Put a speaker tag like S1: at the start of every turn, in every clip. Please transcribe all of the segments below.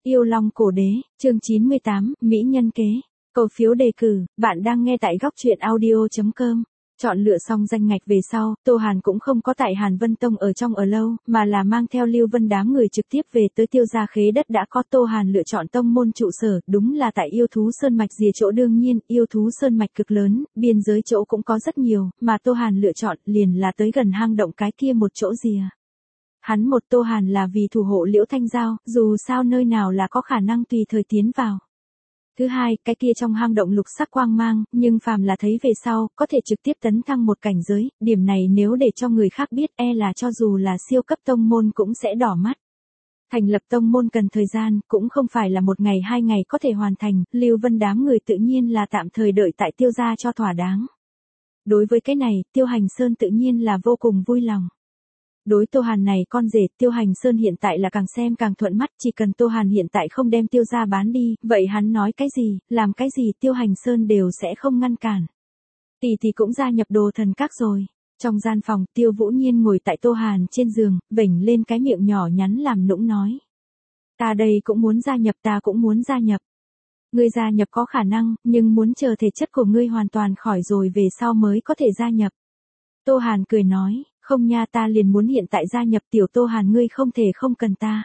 S1: Yêu Long Cổ Đế, chương 98, Mỹ Nhân Kế. Cầu phiếu đề cử, bạn đang nghe tại góc truyện audio.com. Chọn lựa xong danh ngạch về sau, Tô Hàn cũng không có tại Hàn Vân Tông ở trong ở lâu, mà là mang theo Lưu Vân đám người trực tiếp về tới Tiêu Gia Khế Đất. Đã có Tô Hàn lựa chọn tông môn trụ sở, đúng là tại yêu thú sơn mạch rìa chỗ. Đương nhiên, yêu thú sơn mạch cực lớn, biên giới chỗ cũng có rất nhiều, mà Tô Hàn lựa chọn liền là tới gần hang động cái kia một chỗ rìa. Hắn một Tô Hàn là vì thủ hộ Liễu Thanh Giao, dù sao nơi nào là có khả năng tùy thời tiến vào. Thứ hai, cái kia trong hang động lục sắc quang mang, nhưng phàm là thấy về sau, có thể trực tiếp tấn thăng một cảnh giới, điểm này nếu để cho người khác biết là cho dù là siêu cấp tông môn cũng sẽ đỏ mắt. Thành lập tông môn cần thời gian, cũng không phải là một ngày hai ngày có thể hoàn thành, Lưu Vân đám người tự nhiên là tạm thời đợi tại Tiêu gia cho thỏa đáng. Đối với cái này, Tiêu Hành Sơn tự nhiên là vô cùng vui lòng. Đối Tô Hàn này con rể, Tiêu Hành Sơn hiện tại là càng xem càng thuận mắt, chỉ cần Tô Hàn hiện tại không đem Tiêu gia bán đi, vậy hắn nói cái gì, làm cái gì Tiêu Hành Sơn đều sẽ không ngăn cản. Tỷ tỷ cũng gia nhập Đồ Thần Các rồi. Trong gian phòng, Tiêu Vũ Nhiên ngồi tại Tô Hàn trên giường, vểnh lên cái miệng nhỏ nhắn làm nũng nói. Ta đây cũng muốn gia nhập, ta cũng muốn gia nhập. Ngươi gia nhập có khả năng, nhưng muốn chờ thể chất của ngươi hoàn toàn khỏi rồi về sau mới có thể gia nhập. Tô Hàn cười nói. Không nha, ta liền muốn hiện tại gia nhập. Tiểu Tô Hàn ngươi không thể không cần ta.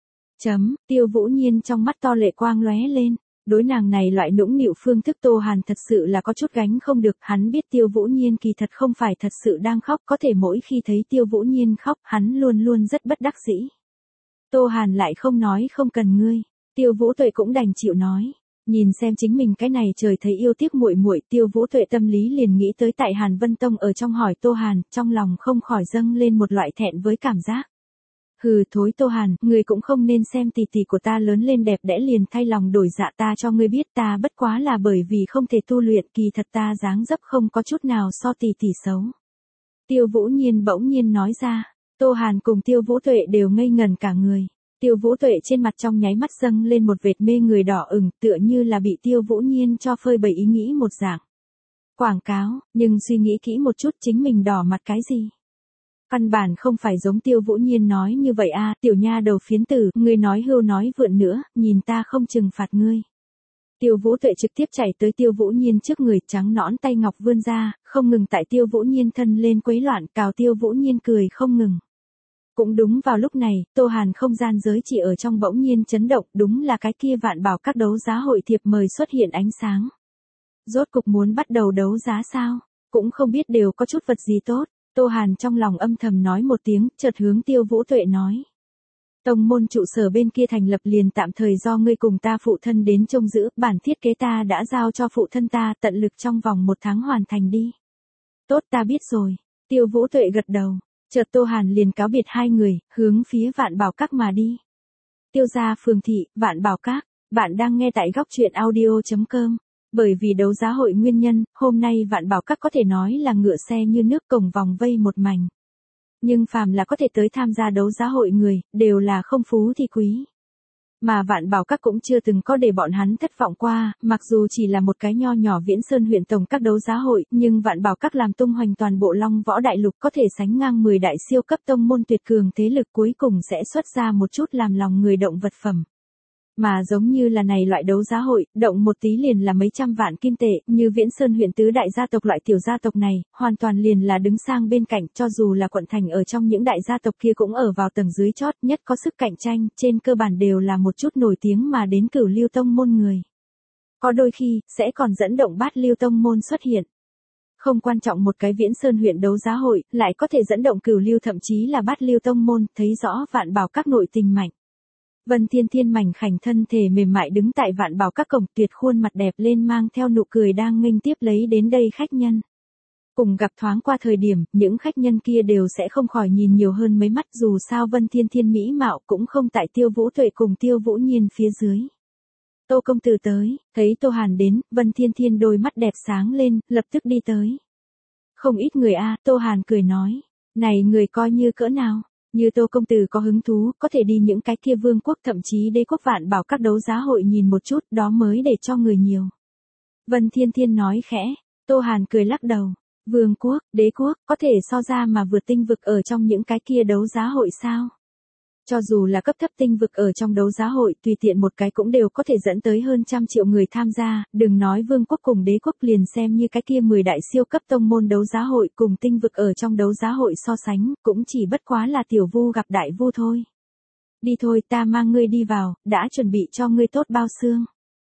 S1: Tiêu Vũ Nhiên trong mắt to lệ quang lóe lên. Đối nàng này loại nũng nịu phương thức Tô Hàn thật sự là có chút gánh không được. Hắn biết Tiêu Vũ Nhiên kỳ thật không phải thật sự đang khóc, có thể mỗi khi thấy Tiêu Vũ Nhiên khóc, hắn luôn luôn rất bất đắc dĩ. Tô Hàn lại không nói không cần ngươi. Tiêu Vũ Tuệ cũng đành chịu nói. Nhìn xem chính mình cái này trời thấy yêu tiếc muội muội, Tiêu Vũ Tuệ tâm lý liền nghĩ tới tại Hàn Vân Tông ở trong hỏi Tô Hàn, trong lòng không khỏi dâng lên một loại thẹn với cảm giác. Hừ, thối Tô Hàn, ngươi cũng không nên xem tỷ tỷ của ta lớn lên đẹp đẽ liền thay lòng đổi dạ. Ta cho ngươi biết, ta bất quá là bởi vì không thể tu luyện, kỳ thật ta dáng dấp không có chút nào so tỷ tỷ xấu. Tiêu Vũ Nhiên bỗng nhiên nói ra. Tô Hàn cùng Tiêu Vũ Tuệ đều ngây ngẩn cả người. Tiêu Vũ Tuệ trên mặt trong nháy mắt dâng lên một vệt mê người đỏ ửng, tựa như là bị Tiêu Vũ Nhiên cho phơi bày ý nghĩ một dạng. Quảng cáo, nhưng suy nghĩ kỹ một chút chính mình đỏ mặt cái gì? Căn bản không phải giống Tiêu Vũ Nhiên nói như vậy a, tiểu nha đầu phiến tử, ngươi nói hưu nói vượn nữa, nhìn ta không trừng phạt ngươi. Tiêu Vũ Tuệ trực tiếp chạy tới Tiêu Vũ Nhiên trước người, trắng nõn tay ngọc vươn ra, không ngừng tại Tiêu Vũ Nhiên thân lên quấy loạn, cào Tiêu Vũ Nhiên cười không ngừng. Cũng đúng vào lúc này, Tô Hàn không gian giới chỉ ở trong bỗng nhiên chấn động, đúng là cái kia Vạn Bảo Các đấu giá hội thiệp mời xuất hiện ánh sáng. Rốt cục muốn bắt đầu đấu giá sao? Cũng không biết đều có chút vật gì tốt. Tô Hàn trong lòng âm thầm nói một tiếng, chợt hướng Tiêu Vũ Tuệ nói. Tông môn trụ sở bên kia thành lập liền tạm thời do ngươi cùng ta phụ thân đến trông giữ, bản thiết kế ta đã giao cho phụ thân ta, tận lực trong vòng 1 tháng hoàn thành đi. Tốt, ta biết rồi. Tiêu Vũ Tuệ gật đầu. Chợt Tô Hàn liền cáo biệt hai người, hướng phía Vạn Bảo Các mà đi. Tiêu gia phường thị, Vạn Bảo Các, bạn đang nghe tại góc truyện audio.com. Bởi vì đấu giá hội nguyên nhân, hôm nay Vạn Bảo Các có thể nói là ngựa xe như nước, cổng vòng vây một mảnh. Nhưng phàm là có thể tới tham gia đấu giá hội người, đều là không phú thì quý. Mà Vạn Bảo Các cũng chưa từng có để bọn hắn thất vọng qua, mặc dù chỉ là một cái nho nhỏ Viễn Sơn huyện tổng các đấu giá hội, nhưng Vạn Bảo Các làm tung hoành toàn bộ Long Võ Đại Lục, có thể sánh ngang 10 đại siêu cấp tông môn tuyệt cường thế lực, cuối cùng sẽ xuất ra một chút làm lòng người động vật phẩm. Mà giống như là này loại đấu giá hội, động một tí liền là mấy trăm vạn kim tệ, như Viễn Sơn huyện tứ đại gia tộc loại tiểu gia tộc này, hoàn toàn liền là đứng sang bên cạnh, cho dù là quận thành ở trong những đại gia tộc kia cũng ở vào tầng dưới chót, nhất có sức cạnh tranh, trên cơ bản đều là một chút nổi tiếng mà đến cửu lưu tông môn người. Có đôi khi, sẽ còn dẫn động bát lưu tông môn xuất hiện. Không quan trọng một cái Viễn Sơn huyện đấu giá hội, lại có thể dẫn động cửu lưu thậm chí là bát lưu tông môn, thấy rõ Vạn Bảo Các nội tình mạnh. Vân Thiên Thiên mảnh khảnh thân thể mềm mại đứng tại Vạn Bảo Các cổng, tuyệt khuôn mặt đẹp lên mang theo nụ cười đang nghênh tiếp lấy đến đây khách nhân. Cùng gặp thoáng qua thời điểm, những khách nhân kia đều sẽ không khỏi nhìn nhiều hơn mấy mắt, dù sao Vân Thiên Thiên mỹ mạo cũng không tại Tiêu Vũ Tuệ cùng Tiêu Vũ Nhiên phía dưới. Tô công tử tới, thấy Tô Hàn đến, Vân Thiên Thiên đôi mắt đẹp sáng lên, lập tức đi tới. Không ít người a, Tô Hàn cười nói, này người coi như cỡ nào? Như Tô công tử có hứng thú, có thể đi những cái kia vương quốc thậm chí đế quốc Vạn Bảo Các đấu giá hội nhìn một chút, đó mới để cho người nhiều. Vân Thiên Thiên nói khẽ, Tô Hàn cười lắc đầu, vương quốc, đế quốc, có thể so ra mà vượt tinh vực ở trong những cái kia đấu giá hội sao? Cho dù là cấp thấp tinh vực ở trong đấu giá hội, tùy tiện một cái cũng đều có thể dẫn tới hơn 100 triệu người tham gia, đừng nói vương quốc cùng đế quốc, liền xem như cái kia 10 đại siêu cấp tông môn đấu giá hội cùng tinh vực ở trong đấu giá hội so sánh, cũng chỉ bất quá là tiểu vu gặp đại vu thôi. Đi thôi, ta mang ngươi đi vào, đã chuẩn bị cho ngươi tốt bao xương.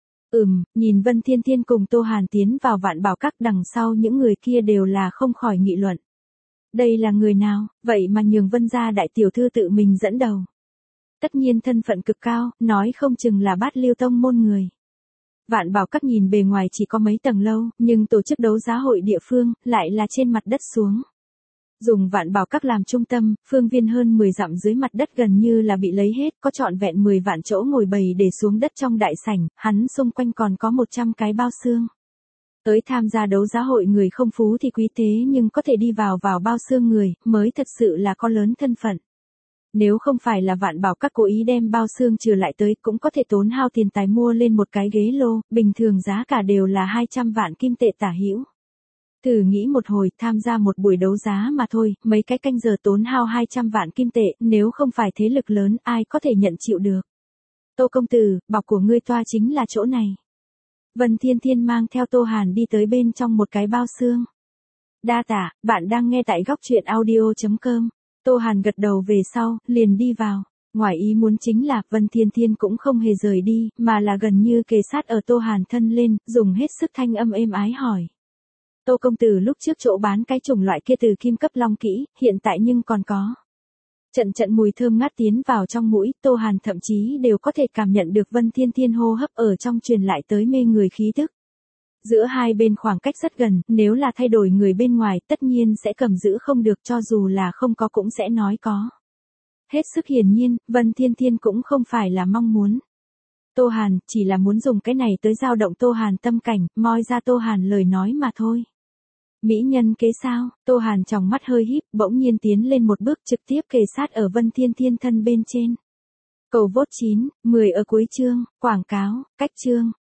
S1: Nhìn Vân Thiên Thiên cùng Tô Hàn tiến vào Vạn Bảo Các, đằng sau những người kia đều là không khỏi nghị luận. Đây là người nào, vậy mà nhường Vân gia đại tiểu thư tự mình dẫn đầu. Tất nhiên thân phận cực cao, nói không chừng là Bát Lưu tông môn người. Vạn Bảo Các nhìn bề ngoài chỉ có mấy tầng lâu, nhưng tổ chức đấu giá hội địa phương lại là trên mặt đất xuống. Dùng Vạn Bảo Các làm trung tâm, phương viên hơn 10 dặm dưới mặt đất gần như là bị lấy hết, có trọn vẹn 10 vạn chỗ ngồi bầy để xuống đất trong đại sảnh, hắn xung quanh còn có 100 cái bao xương. Tới tham gia đấu giá hội người không phú thì quý thế, nhưng có thể đi vào bao xương người, mới thật sự là có lớn thân phận. Nếu không phải là Vạn Bảo Các cố ý đem bao xương trừ lại tới, cũng có thể tốn hao tiền tài mua lên một cái ghế lô, bình thường giá cả đều là 200 vạn kim tệ tả hữu. Thử nghĩ một hồi, tham gia một buổi đấu giá mà thôi, mấy cái canh giờ tốn hao 200 vạn kim tệ, nếu không phải thế lực lớn, ai có thể nhận chịu được. Tô công tử, bọc của ngươi toa chính là chỗ này. Vân Thiên Thiên mang theo Tô Hàn đi tới bên trong một cái bao xương. Đa tạ, bạn đang nghe tại góc truyện audio.com. Tô Hàn gật đầu về sau, liền đi vào. Ngoài ý muốn chính là, Vân Thiên Thiên cũng không hề rời đi, mà là gần như kề sát ở Tô Hàn thân lên, dùng hết sức thanh âm êm ái hỏi. Tô công tử, lúc trước chỗ bán cái chủng loại kia từ kim cấp long kỹ, hiện tại nhưng còn có. Trận mùi thơm ngát tiến vào trong mũi, Tô Hàn thậm chí đều có thể cảm nhận được Vân Thiên Thiên hô hấp ở trong truyền lại tới mê người khí tức. Giữa hai bên khoảng cách rất gần, nếu là thay đổi người bên ngoài tất nhiên sẽ cầm giữ không được, cho dù là không có cũng sẽ nói có. Hết sức hiển nhiên, Vân Thiên Thiên cũng không phải là mong muốn. Tô Hàn chỉ là muốn dùng cái này tới dao động Tô Hàn tâm cảnh, moi ra Tô Hàn lời nói mà thôi. Mỹ nhân kế sao? Tô Hàn tròng mắt hơi híp, bỗng nhiên tiến lên một bước, trực tiếp kề sát ở Vân Thiên Thiên thân bên trên. Cầu vote 9, 10 ở cuối chương, quảng cáo, cách chương.